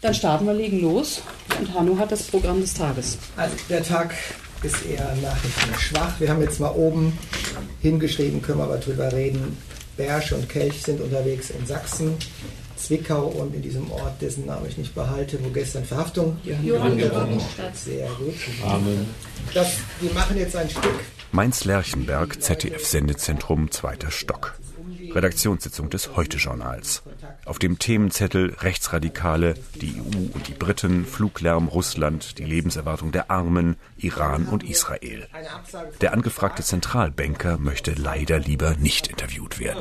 Dann starten wir, legen los. Und Hanno hat das Programm des Tages. Also der Tag ist eher nachrichtenschwach. Wir haben jetzt mal oben hingeschrieben, können wir aber drüber reden. Bersch und Kelch sind unterwegs in Sachsen, Zwickau und in diesem Ort, dessen Namen ich nicht behalte, wo gestern Verhaftung Johannstadt. Sehr gut. Amen. Die machen jetzt ein Stück. Mainz-Lerchenberg, ZDF-Sendezentrum, 2. Stock. Redaktionssitzung des Heute-Journals. Auf dem Themenzettel Rechtsradikale, die EU und die Briten, Fluglärm, Russland, die Lebenserwartung der Armen, Iran und Israel. Der angefragte Zentralbanker möchte leider lieber nicht interviewt werden.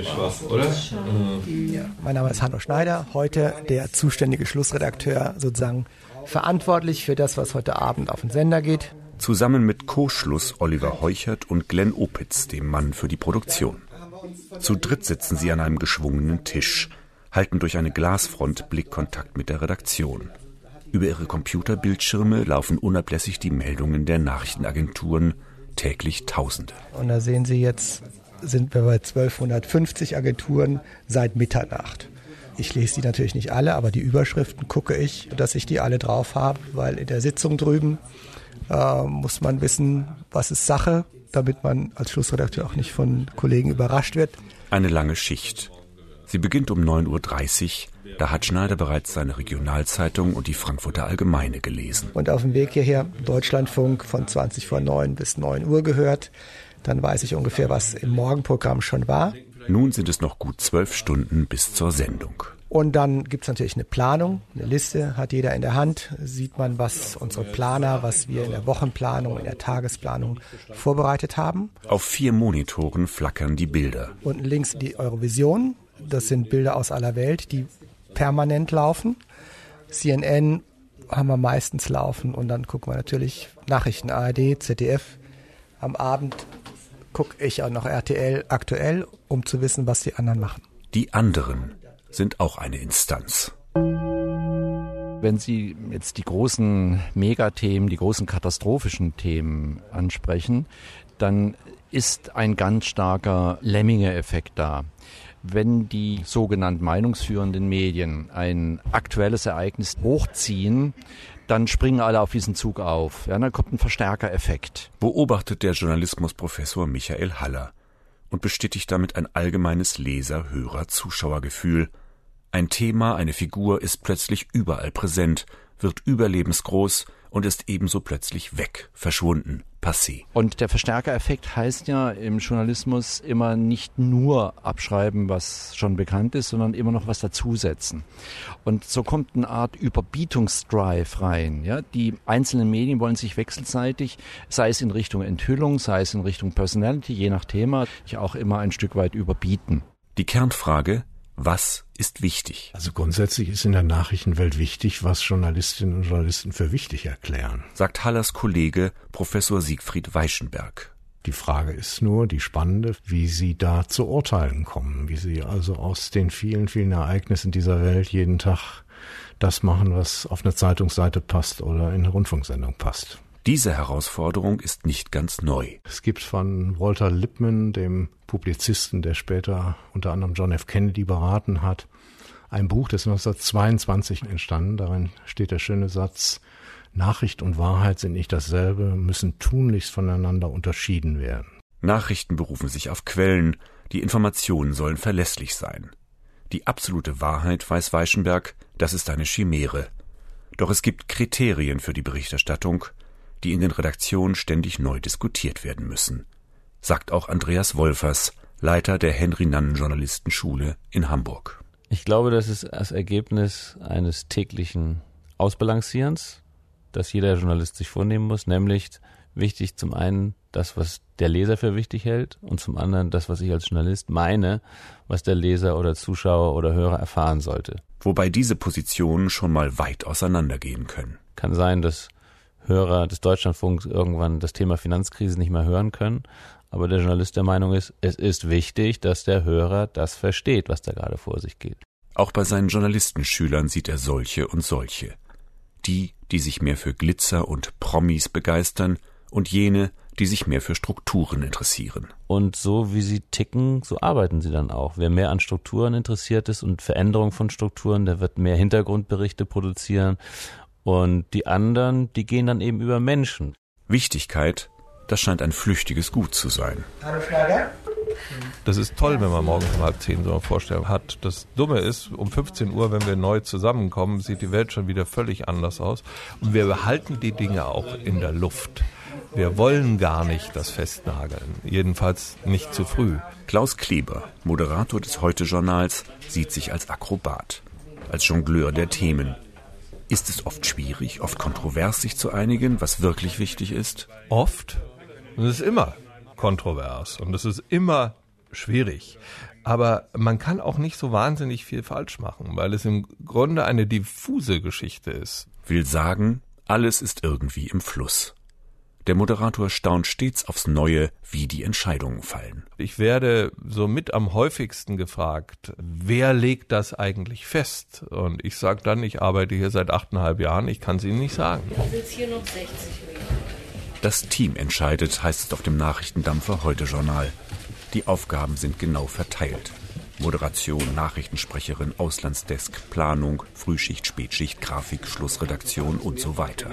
Ja, mein Name ist Hanno Schneider, heute der zuständige Schlussredakteur, sozusagen verantwortlich für das, was heute Abend auf den Sender geht. Zusammen mit Co-Schluss Oliver Heuchert und Glenn Opitz, dem Mann für die Produktion. Zu dritt sitzen sie an einem geschwungenen Tisch, halten durch eine Glasfront Blickkontakt mit der Redaktion. Über ihre Computerbildschirme laufen unablässig die Meldungen der Nachrichtenagenturen, täglich Tausende. Und da sehen Sie jetzt, sind wir bei 1250 Agenturen seit Mitternacht. Ich lese die natürlich nicht alle, aber die Überschriften gucke ich, dass ich die alle drauf habe, weil in der Sitzung drüben muss man wissen, was ist Sache, damit man als Schlussredakteur auch nicht von Kollegen überrascht wird. Eine lange Schicht. Sie beginnt um 9.30 Uhr, da hat Schneider bereits seine Regionalzeitung und die Frankfurter Allgemeine gelesen. Und auf dem Weg hierher Deutschlandfunk von 20 vor 9 bis 9 Uhr gehört. Dann weiß ich ungefähr, was im Morgenprogramm schon war. Nun sind es noch gut 12 Stunden bis zur Sendung. Und dann gibt es natürlich eine Planung, eine Liste, hat jeder in der Hand. Sieht man, was unsere Planer, was wir in der Wochenplanung, in der Tagesplanung vorbereitet haben. Auf 4 Monitoren flackern die Bilder. Unten links die Eurovision, das sind Bilder aus aller Welt, die permanent laufen. CNN haben wir meistens laufen und dann gucken wir natürlich Nachrichten, ARD, ZDF. Am Abend gucke ich auch noch RTL aktuell, um zu wissen, was die anderen machen. Die anderen sind auch eine Instanz. Wenn Sie jetzt die großen Megathemen, die großen katastrophischen Themen ansprechen, dann ist ein ganz starker Lemminge-Effekt da. Wenn die sogenannten meinungsführenden Medien ein aktuelles Ereignis hochziehen, dann springen alle auf diesen Zug auf. Ja, dann kommt ein Verstärkereffekt. Beobachtet der Journalismusprofessor Michael Haller und bestätigt damit ein allgemeines Leser-, Hörer-, Zuschauergefühl. Ein Thema, eine Figur ist plötzlich überall präsent, wird überlebensgroß und ist ebenso plötzlich weg, verschwunden, passé. Und der Verstärkereffekt heißt ja im Journalismus immer nicht nur abschreiben, was schon bekannt ist, sondern immer noch was dazusetzen. Und so kommt eine Art Überbietungsdrive rein. Ja? Die einzelnen Medien wollen sich wechselseitig, sei es in Richtung Enthüllung, sei es in Richtung Personality, je nach Thema, auch immer ein Stück weit überbieten. Die Kernfrage: Was ist wichtig? Also grundsätzlich ist in der Nachrichtenwelt wichtig, was Journalistinnen und Journalisten für wichtig erklären, sagt Hallers Kollege Professor Siegfried Weichenberg. Die Frage ist nur, die spannende, wie sie da zu Urteilen kommen, wie sie also aus den vielen, vielen Ereignissen dieser Welt jeden Tag das machen, was auf eine Zeitungsseite passt oder in eine Rundfunksendung passt. Diese Herausforderung ist nicht ganz neu. Es gibt von Walter Lippmann, dem Publizisten, der später unter anderem John F. Kennedy beraten hat, ein Buch, das 1922 entstanden. Darin steht der schöne Satz: Nachricht und Wahrheit sind nicht dasselbe, müssen tunlichst voneinander unterschieden werden. Nachrichten berufen sich auf Quellen, die Informationen sollen verlässlich sein. Die absolute Wahrheit, weiß Weichenberg, das ist eine Chimäre. Doch es gibt Kriterien für die Berichterstattung, die in den Redaktionen ständig neu diskutiert werden müssen, sagt auch Andreas Wolfers, Leiter der Henry-Nannen-Journalistenschule in Hamburg. Ich glaube, das ist das Ergebnis eines täglichen Ausbalancierens, das jeder Journalist sich vornehmen muss, nämlich wichtig zum einen das, was der Leser für wichtig hält, und zum anderen das, was ich als Journalist meine, was der Leser oder Zuschauer oder Hörer erfahren sollte. Wobei diese Positionen schon mal weit auseinandergehen können. Kann sein, dass Hörer des Deutschlandfunks irgendwann das Thema Finanzkrise nicht mehr hören können, aber der Journalist der Meinung ist, es ist wichtig, dass der Hörer das versteht, was da gerade vor sich geht. Auch bei seinen Journalistenschülern sieht er solche und solche. Die sich mehr für Glitzer und Promis begeistern, und jene, die sich mehr für Strukturen interessieren. Und so wie sie ticken, so arbeiten sie dann auch. Wer mehr an Strukturen interessiert ist und Veränderung von Strukturen, der wird mehr Hintergrundberichte produzieren. Und die anderen, die gehen dann eben über Menschen. Wichtigkeit, das scheint ein flüchtiges Gut zu sein. Das ist toll, wenn man morgens um 9:30 so eine Vorstellung hat. Das Dumme ist, um 15 Uhr, wenn wir neu zusammenkommen, sieht die Welt schon wieder völlig anders aus. Und wir behalten die Dinge auch in der Luft. Wir wollen gar nicht das festnageln, jedenfalls nicht zu früh. Klaus Kleber, Moderator des Heute-Journals, sieht sich als Akrobat, als Jongleur der Themen. Ist es oft schwierig, oft kontrovers, sich zu einigen, was wirklich wichtig ist? Oft. Und es ist immer kontrovers und es ist immer schwierig. Aber man kann auch nicht so wahnsinnig viel falsch machen, weil es im Grunde eine diffuse Geschichte ist. Will sagen, alles ist irgendwie im Fluss. Der Moderator staunt stets aufs Neue, wie die Entscheidungen fallen. Ich werde so mit am häufigsten gefragt, wer legt das eigentlich fest? Und ich sage dann, ich arbeite hier seit 8,5 Jahren, ich kann es Ihnen nicht sagen. Ich will hier noch 60 Meter. Das Team entscheidet, heißt es auf dem Nachrichtendampfer Heute-Journal. Die Aufgaben sind genau verteilt. Moderation, Nachrichtensprecherin, Auslandsdesk, Planung, Frühschicht, Spätschicht, Grafik, Schlussredaktion und so weiter.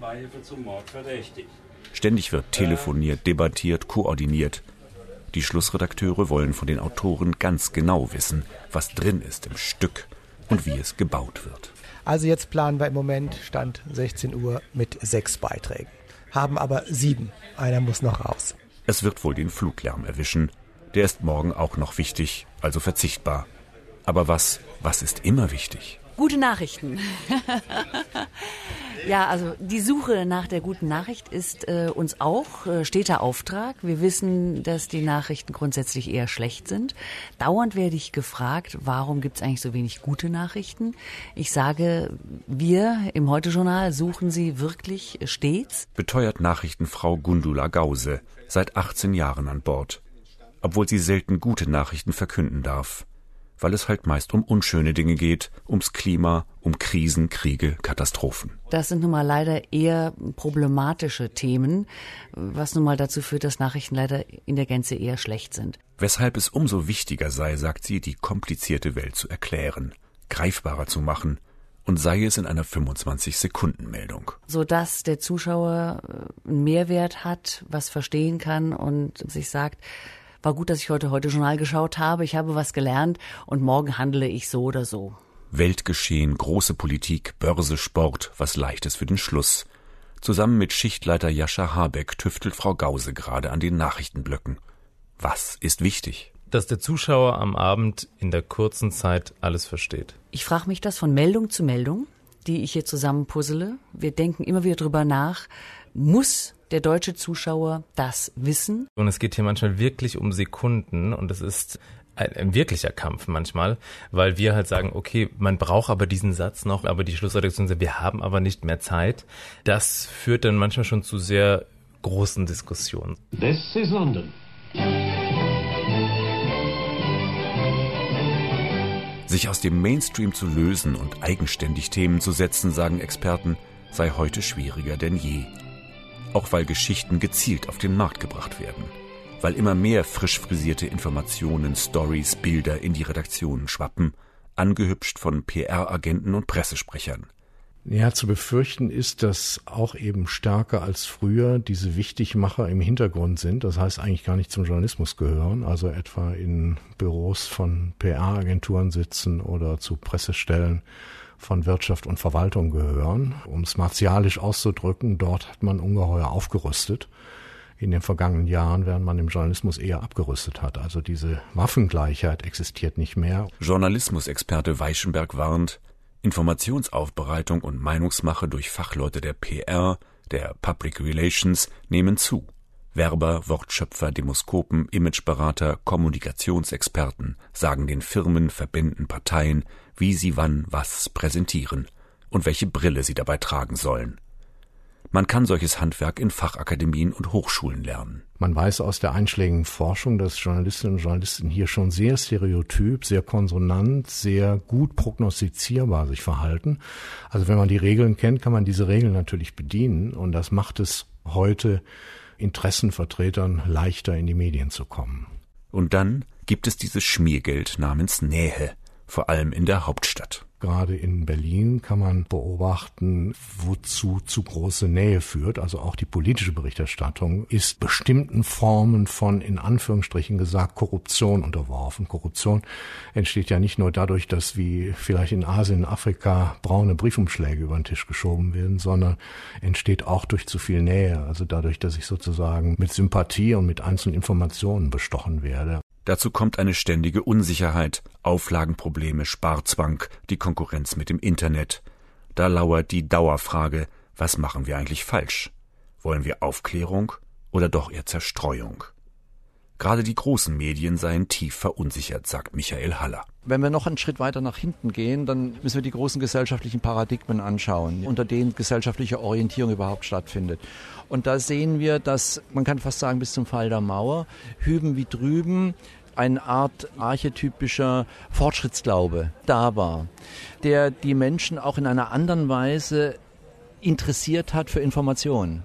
Ständig wird telefoniert, debattiert, koordiniert. Die Schlussredakteure wollen von den Autoren ganz genau wissen, was drin ist im Stück und wie es gebaut wird. Also jetzt planen wir im Moment, Stand 16 Uhr, mit 6 Beiträgen. Haben aber 7. Einer muss noch raus. Es wird wohl den Fluglärm erwischen. Der ist morgen auch noch wichtig, also verzichtbar. Aber was ist immer wichtig? Gute Nachrichten. Ja, also die Suche nach der guten Nachricht ist uns auch steter Auftrag. Wir wissen, dass die Nachrichten grundsätzlich eher schlecht sind. Dauernd werde ich gefragt, warum gibt es eigentlich so wenig gute Nachrichten? Ich sage, wir im Heute-Journal suchen sie wirklich stets. Beteuert Nachrichtenfrau Gundula Gause, seit 18 Jahren an Bord. Obwohl sie selten gute Nachrichten verkünden darf. Weil es halt meist um unschöne Dinge geht, ums Klima, um Krisen, Kriege, Katastrophen. Das sind nun mal leider eher problematische Themen, was nun mal dazu führt, dass Nachrichten leider in der Gänze eher schlecht sind. Weshalb es umso wichtiger sei, sagt sie, die komplizierte Welt zu erklären, greifbarer zu machen und sei es in einer 25-Sekunden-Meldung. Sodass der Zuschauer einen Mehrwert hat, was verstehen kann und sich sagt, war gut, dass ich heute Journal geschaut habe, ich habe was gelernt und morgen handle ich so oder so. Weltgeschehen, große Politik, Börse, Sport, was Leichtes für den Schluss. Zusammen mit Schichtleiter Jascha Habeck tüftelt Frau Gause gerade an den Nachrichtenblöcken. Was ist wichtig? Dass der Zuschauer am Abend in der kurzen Zeit alles versteht. Ich frage mich das von Meldung zu Meldung, die ich hier zusammenpuzzle. Wir denken immer wieder drüber nach, muss der deutsche Zuschauer das wissen? Und es geht hier manchmal wirklich um Sekunden und es ist ein wirklicher Kampf manchmal, weil wir halt sagen, okay, man braucht aber diesen Satz noch, aber die Schlussredaktion sagt, wir haben aber nicht mehr Zeit. Das führt dann manchmal schon zu sehr großen Diskussionen. This is London. Sich aus dem Mainstream zu lösen und eigenständig Themen zu setzen, sagen Experten, sei heute schwieriger denn je. Auch weil Geschichten gezielt auf den Markt gebracht werden. Weil immer mehr frisch frisierte Informationen, Stories, Bilder in die Redaktionen schwappen, angehübscht von PR-Agenten und Pressesprechern. Ja, zu befürchten ist, dass auch eben stärker als früher diese Wichtigmacher im Hintergrund sind. Das heißt eigentlich gar nicht zum Journalismus gehören, also etwa in Büros von PR-Agenturen sitzen oder zu Pressestellen von Wirtschaft und Verwaltung gehören. Um es martialisch auszudrücken, dort hat man ungeheuer aufgerüstet in den vergangenen Jahren, während man im Journalismus eher abgerüstet hat. Also diese Waffengleichheit existiert nicht mehr. Journalismusexperte Weichenberg warnt, Informationsaufbereitung und Meinungsmache durch Fachleute der PR, der Public Relations nehmen zu. Werber, Wortschöpfer, Demoskopen, Imageberater, Kommunikationsexperten sagen den Firmen, Verbänden, Parteien, wie sie wann was präsentieren und welche Brille sie dabei tragen sollen. Man kann solches Handwerk in Fachakademien und Hochschulen lernen. Man weiß aus der einschlägigen Forschung, dass Journalistinnen und Journalisten hier schon sehr stereotyp, sehr konsonant, sehr gut prognostizierbar sich verhalten. Also wenn man die Regeln kennt, kann man diese Regeln natürlich bedienen und das macht es heute Interessenvertretern leichter in die Medien zu kommen. Und dann gibt es dieses Schmiergeld namens Nähe, vor allem in der Hauptstadt. Gerade in Berlin kann man beobachten, wozu zu große Nähe führt. Also auch die politische Berichterstattung ist bestimmten Formen von, in Anführungsstrichen gesagt, Korruption unterworfen. Korruption entsteht ja nicht nur dadurch, dass wie vielleicht in Asien, Afrika braune Briefumschläge über den Tisch geschoben werden, sondern entsteht auch durch zu viel Nähe. Also dadurch, dass ich sozusagen mit Sympathie und mit einzelnen Informationen bestochen werde. Dazu kommt eine ständige Unsicherheit, Auflagenprobleme, Sparzwang, die Konkurrenz mit dem Internet. Da lauert die Dauerfrage, was machen wir eigentlich falsch? Wollen wir Aufklärung oder doch eher Zerstreuung? Gerade die großen Medien seien tief verunsichert, sagt Michael Haller. Wenn wir noch einen Schritt weiter nach hinten gehen, dann müssen wir die großen gesellschaftlichen Paradigmen anschauen, unter denen gesellschaftliche Orientierung überhaupt stattfindet. Und da sehen wir, dass, man kann fast sagen, bis zum Fall der Mauer, hüben wie drüben eine Art archetypischer Fortschrittsglaube da war, der die Menschen auch in einer anderen Weise interessiert hat für Informationen.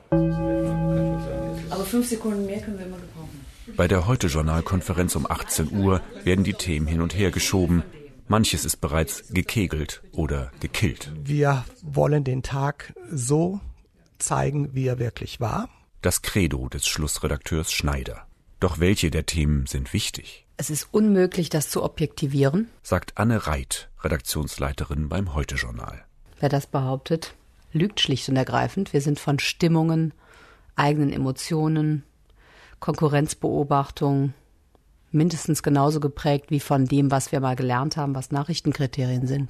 Aber 5 Sekunden mehr können wir immer gebrauchen. Bei der Heute-Journal-Konferenz um 18 Uhr werden die Themen hin und her geschoben. Manches ist bereits gekegelt oder gekillt. Wir wollen den Tag so zeigen, wie er wirklich war. Das Credo des Schlussredakteurs Schneider. Doch welche der Themen sind wichtig? Es ist unmöglich, das zu objektivieren, sagt Anne Reit, Redaktionsleiterin beim Heute-Journal. Wer das behauptet, lügt schlicht und ergreifend. Wir sind von Stimmungen, eigenen Emotionen, Konkurrenzbeobachtung mindestens genauso geprägt wie von dem, was wir mal gelernt haben, was Nachrichtenkriterien sind.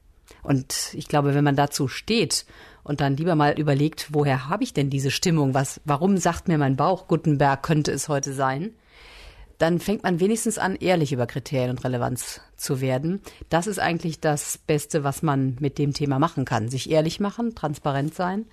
Und ich glaube, wenn man dazu steht und dann lieber mal überlegt, woher habe ich denn diese Stimmung, warum sagt mir mein Bauch, Gutenberg könnte es heute sein, dann fängt man wenigstens an, ehrlich über Kriterien und Relevanz zu werden. Das ist eigentlich das Beste, was man mit dem Thema machen kann. Sich ehrlich machen, transparent sein,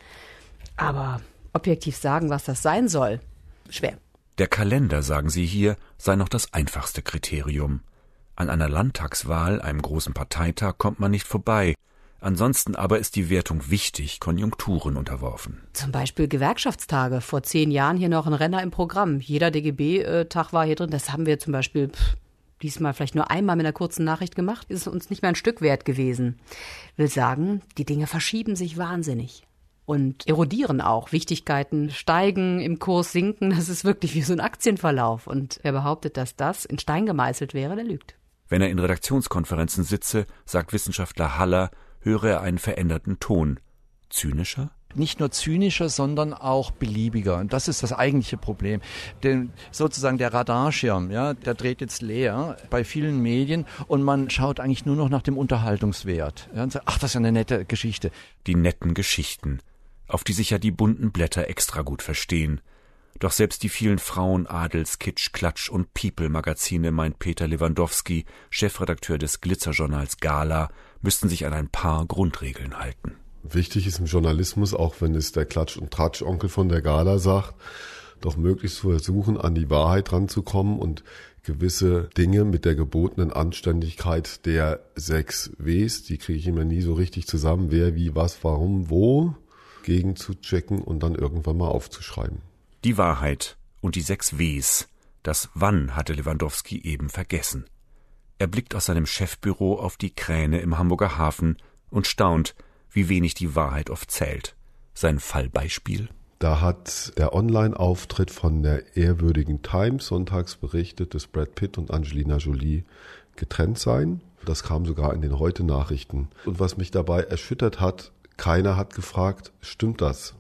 aber objektiv sagen, was das sein soll, schwer. Der Kalender, sagen sie hier, sei noch das einfachste Kriterium. An einer Landtagswahl, einem großen Parteitag, kommt man nicht vorbei. Ansonsten aber ist die Wertung wichtig, Konjunkturen unterworfen. Zum Beispiel Gewerkschaftstage. Vor 10 Jahren hier noch ein Renner im Programm. Jeder DGB-Tag war hier drin. Das haben wir zum Beispiel diesmal vielleicht nur einmal mit einer kurzen Nachricht gemacht. Ist uns nicht mehr ein Stück wert gewesen. Will sagen, die Dinge verschieben sich wahnsinnig. Und erodieren auch. Wichtigkeiten steigen, im Kurs sinken. Das ist wirklich wie so ein Aktienverlauf. Und wer behauptet, dass das in Stein gemeißelt wäre, der lügt. Wenn er in Redaktionskonferenzen sitze, sagt Wissenschaftler Haller, höre er einen veränderten Ton. Zynischer? Nicht nur zynischer, sondern auch beliebiger. Und das ist das eigentliche Problem. Denn sozusagen der Radarschirm, ja, der dreht jetzt leer bei vielen Medien und man schaut eigentlich nur noch nach dem Unterhaltungswert. Ja, und sagt, ach, das ist ja eine nette Geschichte. Die netten Geschichten, auf die sich ja die bunten Blätter extra gut verstehen. Doch selbst die vielen Frauen-, Adels-, Kitsch-, Klatsch- und People-Magazine, meint Peter Lewandowski, Chefredakteur des Glitzerjournals Gala, müssten sich an ein paar Grundregeln halten. Wichtig ist im Journalismus, auch wenn es der Klatsch- und Tratsch-Onkel von der Gala sagt, doch möglichst zu versuchen, an die Wahrheit ranzukommen und gewisse Dinge mit der gebotenen Anständigkeit der 6 Ws, die kriege ich immer nie so richtig zusammen, wer, wie, was, warum, wo, gegen zu checken und dann irgendwann mal aufzuschreiben. Die Wahrheit und die 6 Ws, das Wann hatte Lewandowski eben vergessen. Er blickt aus seinem Chefbüro auf die Kräne im Hamburger Hafen und staunt, wie wenig die Wahrheit oft zählt. Sein Fallbeispiel? Da hat der Online-Auftritt von der ehrwürdigen Times sonntags berichtet, dass Brad Pitt und Angelina Jolie getrennt seien. Das kam sogar in den Heute-Nachrichten. Und was mich dabei erschüttert hat, keiner hat gefragt, stimmt das?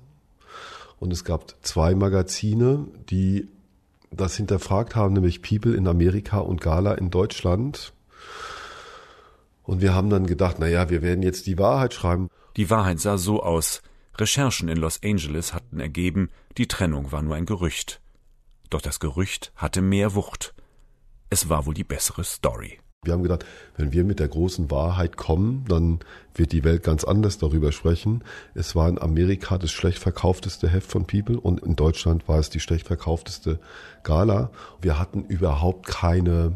Und es gab 2 Magazine, die das hinterfragt haben, nämlich People in Amerika und Gala in Deutschland. Und wir haben dann gedacht, naja, wir werden jetzt die Wahrheit schreiben. Die Wahrheit sah so aus. Recherchen in Los Angeles hatten ergeben, die Trennung war nur ein Gerücht. Doch das Gerücht hatte mehr Wucht. Es war wohl die bessere Story. Wir haben gedacht, wenn wir mit der großen Wahrheit kommen, dann wird die Welt ganz anders darüber sprechen. Es war in Amerika das schlecht verkaufteste Heft von People und in Deutschland war es die schlecht verkaufteste Gala. Wir hatten überhaupt keine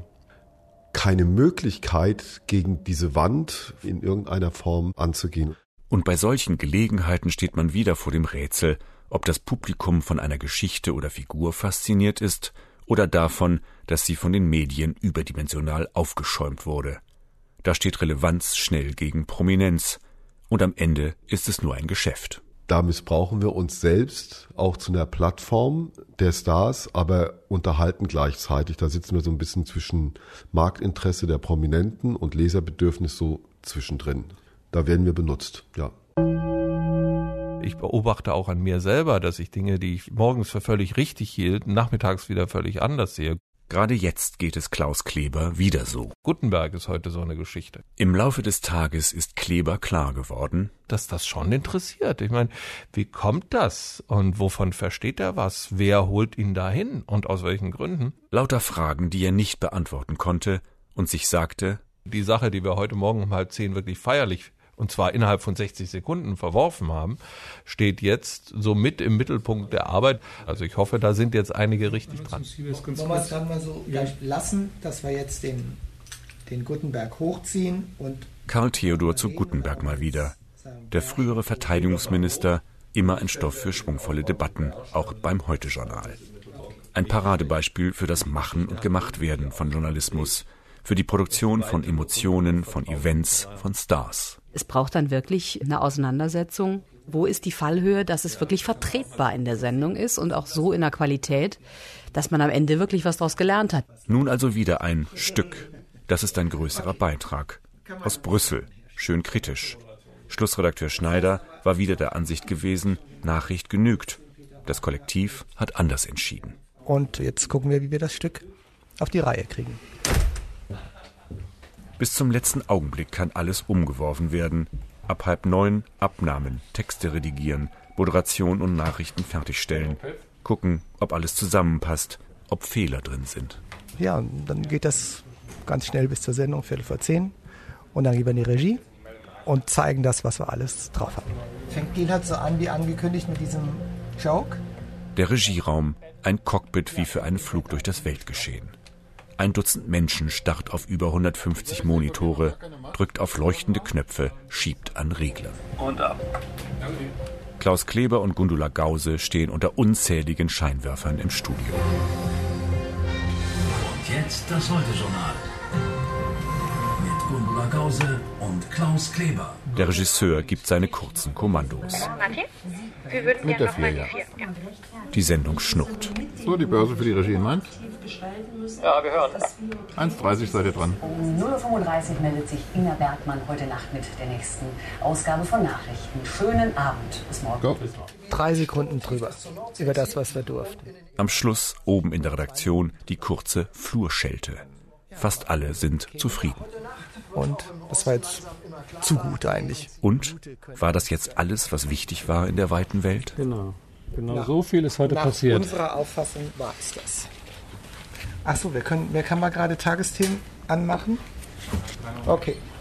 Möglichkeit, gegen diese Wand in irgendeiner Form anzugehen. Und bei solchen Gelegenheiten steht man wieder vor dem Rätsel, Ob das Publikum von einer Geschichte oder Figur fasziniert ist oder davon, dass sie von den Medien überdimensional aufgeschäumt wurde. Da steht Relevanz schnell gegen Prominenz und am Ende ist es nur ein Geschäft. Da missbrauchen wir uns selbst auch zu einer Plattform der Stars, aber unterhalten gleichzeitig. Da sitzen wir so ein bisschen zwischen Marktinteresse der Prominenten und Leserbedürfnis so zwischendrin. Da werden wir benutzt, ja. Ich beobachte auch an mir selber, dass ich Dinge, die ich morgens für völlig richtig hielt, nachmittags wieder völlig anders sehe. Gerade jetzt geht es Klaus Kleber wieder so. Gutenberg ist heute so eine Geschichte. Im Laufe des Tages ist Kleber klar geworden, dass das schon interessiert. Ich meine, wie kommt das? Und wovon versteht er was? Wer holt ihn dahin? Und aus welchen Gründen? Lauter Fragen, die er nicht beantworten konnte und sich sagte, die Sache, die wir heute Morgen um 9:30 wirklich feierlich und zwar innerhalb von 60 Sekunden verworfen haben, steht jetzt so mit im Mittelpunkt der Arbeit. Also ich hoffe, da sind jetzt einige richtig dran. Wollen wir es dann mal so lassen, dass wir jetzt den Gutenberg hochziehen und Karl Theodor zu Gutenberg mal wieder. Der frühere Verteidigungsminister, immer ein Stoff für schwungvolle Debatten, auch beim Heute-Journal. Ein Paradebeispiel für das Machen und Gemachtwerden von Journalismus, für die Produktion von Emotionen, von Events, von Stars. Es braucht dann wirklich eine Auseinandersetzung. Wo ist die Fallhöhe, dass es wirklich vertretbar in der Sendung ist und auch so in der Qualität, dass man am Ende wirklich was daraus gelernt hat. Nun also wieder ein Stück. Das ist ein größerer Beitrag. Aus Brüssel. Schön kritisch. Schlussredakteur Schneider war wieder der Ansicht gewesen, Nachricht genügt. Das Kollektiv hat anders entschieden. Und jetzt gucken wir, wie wir das Stück auf die Reihe kriegen. Bis zum letzten Augenblick kann alles umgeworfen werden. Ab 8:30 Abnahmen, Texte redigieren, Moderation und Nachrichten fertigstellen. Gucken, ob alles zusammenpasst, ob Fehler drin sind. Ja, und dann geht das ganz schnell bis zur Sendung, 9:15. Und dann gehen wir in die Regie und zeigen das, was wir alles drauf haben. Fängt Gilhard so an wie angekündigt mit diesem Joke? Der Regieraum, ein Cockpit wie für einen Flug durch das Weltgeschehen. 1 Dutzend Menschen starrt auf über 150 Monitore, drückt auf leuchtende Knöpfe, schiebt an Regler. Und ab. Klaus Kleber und Gundula Gause stehen unter unzähligen Scheinwerfern im Studio. Und jetzt das Heute-Journal. Mit Gundula Gause und Klaus Kleber. Der Regisseur gibt seine kurzen Kommandos. Martin, wir würden mit gerne der 4, ja. Die Sendung schnurrt. So, die Börse für die Regie in Mainz. Ja, wir hören. 1:30 seid ihr dran. Um 0:35 Uhr meldet sich Ina Bergmann heute Nacht mit der nächsten Ausgabe von Nachrichten. Schönen Abend. Bis morgen. Go. 3 Sekunden drüber. Über das, was wir durften. Am Schluss oben in der Redaktion die kurze Flurschelte. Fast alle sind zufrieden. Und das war jetzt zu gut eigentlich. Und? War das jetzt alles, was wichtig war in der weiten Welt? Genau so viel ist heute passiert. Nach unserer Auffassung war es das. Achso, wer kann mal gerade Tagesthemen anmachen? Okay.